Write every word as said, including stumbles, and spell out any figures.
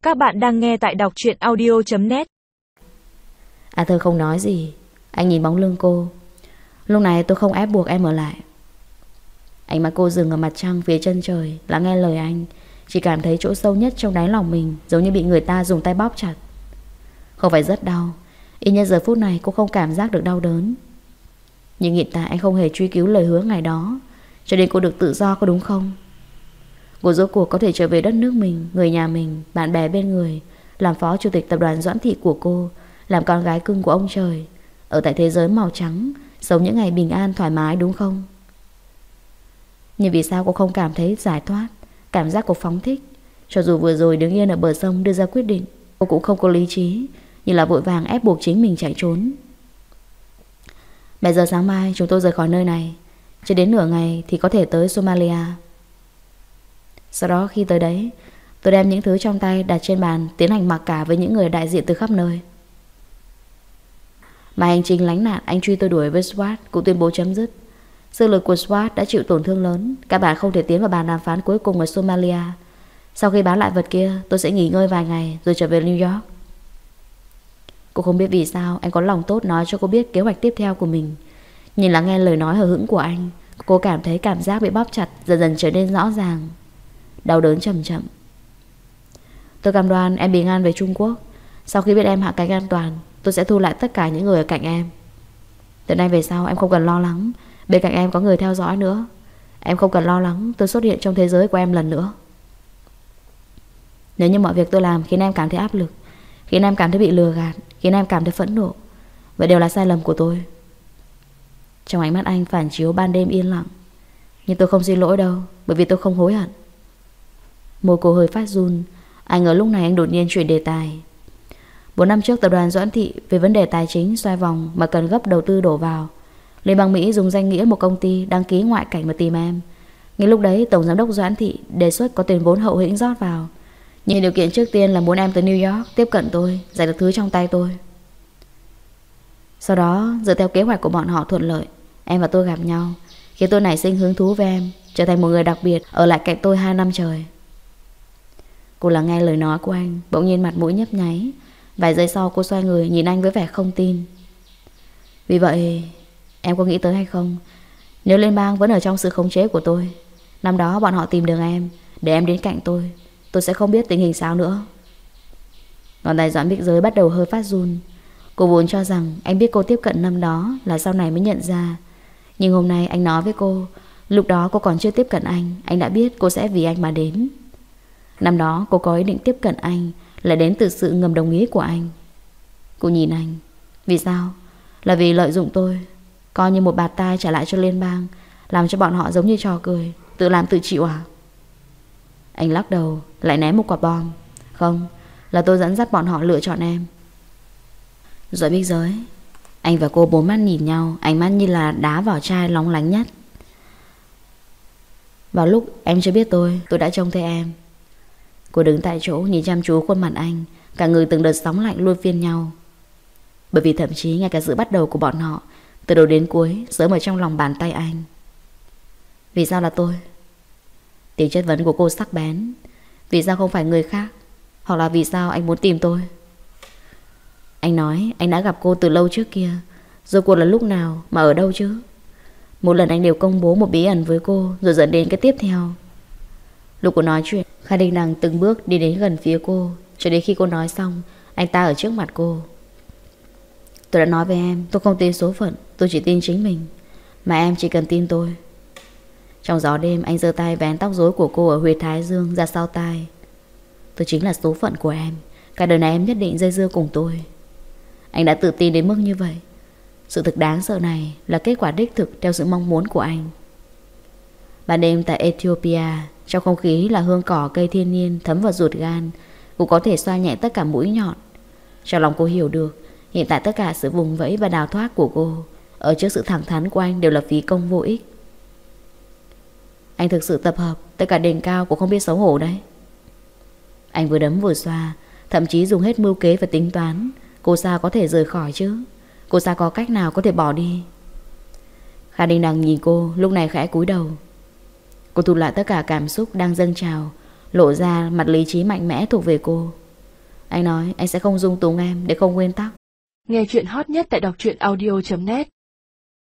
Các bạn đang nghe tại đọc truyện audio chấm net. Arthur không nói gì. Anh nhìn bóng lưng cô. Lúc này tôi không ép buộc em ở lại. Ánh mắt cô dừng ở mặt trăng phía chân trời, lắng nghe lời anh. Chỉ cảm thấy chỗ sâu nhất trong đáy lòng mình giống như bị người ta dùng tay bóp chặt. Không phải rất đau, ít nhất giờ phút này cô không cảm giác được đau đớn. Nhưng hiện tại anh không hề truy cứu lời hứa ngày đó, cho nên cô được tự do, có đúng không? Cô rốt cuộc có thể trở về đất nước mình, người nhà mình, bạn bè bên người, làm phó chủ tịch tập đoàn Doãn Thị của cô, làm con gái cưng của ông trời, ở tại thế giới màu trắng, sống những ngày bình an thoải mái, đúng không? Nhưng vì sao cô không cảm thấy giải thoát, cảm giác cô phóng thích? Cho dù vừa rồi đứng yên ở bờ sông đưa ra quyết định, cô cũng không có lý trí, như là vội vàng ép buộc chính mình chạy trốn. Bảy giờ sáng mai chúng tôi rời khỏi nơi này, chưa đến nửa ngày thì có thể tới Somalia. Sau đó khi tới đấy, tôi đem những thứ trong tay đặt trên bàn tiến hành mặc cả với những người đại diện từ khắp nơi. Mà hành trình lánh nạn anh truy tôi đuổi với SWAT cũng tuyên bố chấm dứt. Sức lực của SWAT đã chịu tổn thương lớn, các bạn không thể tiến vào bàn đàm phán cuối cùng ở Somalia. Sau khi bán lại vật kia, tôi sẽ nghỉ ngơi vài ngày rồi trở về New York. Cô không biết vì sao anh có lòng tốt nói cho cô biết kế hoạch tiếp theo của mình. Nhìn lắng nghe lời nói hờ hững của anh, cô cảm thấy cảm giác bị bóp chặt dần dần trở nên rõ ràng. Đau đớn chậm chậm. Tôi cam đoan em bình an về Trung Quốc. Sau khi biết em hạ cánh an toàn, tôi sẽ thu lại tất cả những người ở cạnh em. Từ nay về sau em không cần lo lắng, bên cạnh em có người theo dõi nữa. Em không cần lo lắng tôi xuất hiện trong thế giới của em lần nữa. Nếu như mọi việc tôi làm khiến em cảm thấy áp lực, khiến em cảm thấy bị lừa gạt, khiến em cảm thấy phẫn nộ, vậy đều là sai lầm của tôi. Trong ánh mắt anh phản chiếu ban đêm yên lặng. Nhưng tôi không xin lỗi đâu, bởi vì tôi không hối hận. Môi cô hơi phát run. Anh ở lúc này anh đột nhiên chuyển đề tài. Bốn năm trước tập đoàn Doãn Thị về vấn đề tài chính xoay vòng mà cần gấp đầu tư đổ vào. Liên bang Mỹ dùng danh nghĩa một công ty đăng ký ngoại cảnh mà tìm em. Ngay lúc đấy tổng giám đốc Doãn Thị đề xuất có tiền vốn hậu hĩnh rót vào, nhưng điều kiện trước tiên là muốn em tới New York tiếp cận tôi, giành được thứ trong tay tôi. Sau đó dựa theo kế hoạch của bọn họ thuận lợi, em và tôi gặp nhau, khiến tôi nảy sinh hứng thú với em, trở thành một người đặc biệt ở lại cạnh tôi hai năm trời. Cô lắng nghe lời nói của anh, bỗng nhiên mặt mũi nhấp nháy. Vài giây sau cô xoay người nhìn anh với vẻ không tin. Vì vậy em có nghĩ tới hay không, nếu liên bang vẫn ở trong sự khống chế của tôi, năm đó bọn họ tìm được em để em đến cạnh tôi, tôi sẽ không biết tình hình sao nữa. Ngón tay Doãn Bích Giới bắt đầu hơi phát run. Cô vốn cho rằng anh biết cô tiếp cận năm đó là sau này mới nhận ra. Nhưng hôm nay anh nói với cô, lúc đó cô còn chưa tiếp cận anh, anh đã biết cô sẽ vì anh mà đến. Năm đó cô có ý định tiếp cận anh là đến từ sự ngầm đồng ý của anh. Cô nhìn anh. Vì sao? Là vì lợi dụng tôi, coi như một bạt tai trả lại cho liên bang, làm cho bọn họ giống như trò cười, tự làm tự chịu à? Anh lắc đầu, lại ném một quả bom. Không, là tôi dẫn dắt bọn họ lựa chọn em. Rồi Bích Giới. Anh và cô bốn mắt nhìn nhau, ánh mắt như là đá vào chai lóng lánh nhất. Vào lúc em chưa biết tôi, tôi đã trông thấy em. Cô đứng tại chỗ nhìn chăm chú khuôn mặt anh, cả người từng đợt sóng lạnh luân phiên nhau. Bởi vì thậm chí ngay cả sự bắt đầu của bọn họ, từ đầu đến cuối sớm ở trong lòng bàn tay anh. Vì sao là tôi? Tiếng chất vấn của cô sắc bén. Vì sao không phải người khác? Hoặc là vì sao anh muốn tìm tôi? Anh nói anh đã gặp cô từ lâu trước kia. Rồi cuộc là lúc nào mà ở đâu chứ? Một lần anh đều công bố một bí ẩn với cô, rồi dẫn đến cái tiếp theo. Lúc cô nói chuyện, Kha Đình Đằng từng bước đi đến gần phía cô, cho đến khi cô nói xong, anh ta ở trước mặt cô. Tôi đã nói với em, tôi không tin số phận, tôi chỉ tin chính mình. Mà em chỉ cần tin tôi. Trong gió đêm anh giơ tay vén tóc rối của cô ở huyệt thái dương ra sau tai. Tôi chính là số phận của em. Cả đời này em nhất định dây dưa cùng tôi. Anh đã tự tin đến mức như vậy. Sự thực đáng sợ này là kết quả đích thực theo sự mong muốn của anh. Ban đêm tại Ethiopia, trong không khí là hương cỏ cây thiên nhiên thấm vào ruột gan, cũng có thể xoa nhẹ tất cả mũi nhọn. Trong lòng cô hiểu được, hiện tại tất cả sự vùng vẫy và đào thoát của cô ở trước sự thẳng thắn của anh đều là phí công vô ích. Anh thực sự tập hợp tất cả đỉnh cao cũng không biết xấu hổ đấy. Anh vừa đấm vừa xoa, thậm chí dùng hết mưu kế và tính toán. Cô sao có thể rời khỏi chứ? Cô sao có cách nào có thể bỏ đi? Kha Đình Đằng nhìn cô, lúc này khẽ cúi đầu. Cô thu lại tất cả cảm xúc đang dâng trào, lộ ra mặt lý trí mạnh mẽ thuộc về cô. Anh nói anh sẽ không dung túng em để không nguyên tắc. Nghe chuyện hot nhất tại đọc truyện audio chấm net.